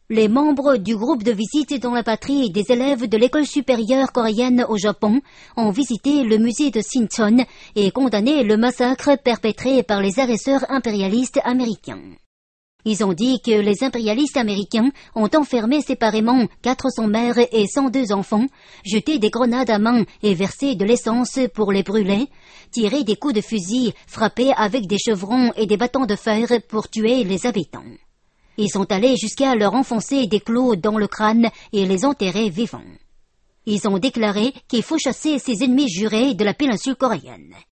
Les membres du groupe de visite dans la patrie des élèves de l'école supérieure coréenne au Japon ont visité le musée de Sinchon et condamné le massacre perpétré par les agresseurs impérialistes américains. Ils ont dit que les impérialistes américains ont enfermé séparément 400 mères et 102 enfants, jeté des grenades à main et versé de l'essence pour les brûler, tiré des coups de fusil, frappé avec des chevrons et des bâtons de fer pour tuer les habitants. Ils sont allés jusqu'à leur enfoncer des clous dans le crâne et les enterrer vivants. Ils ont déclaré qu'il faut chasser ces ennemis jurés de la péninsule coréenne.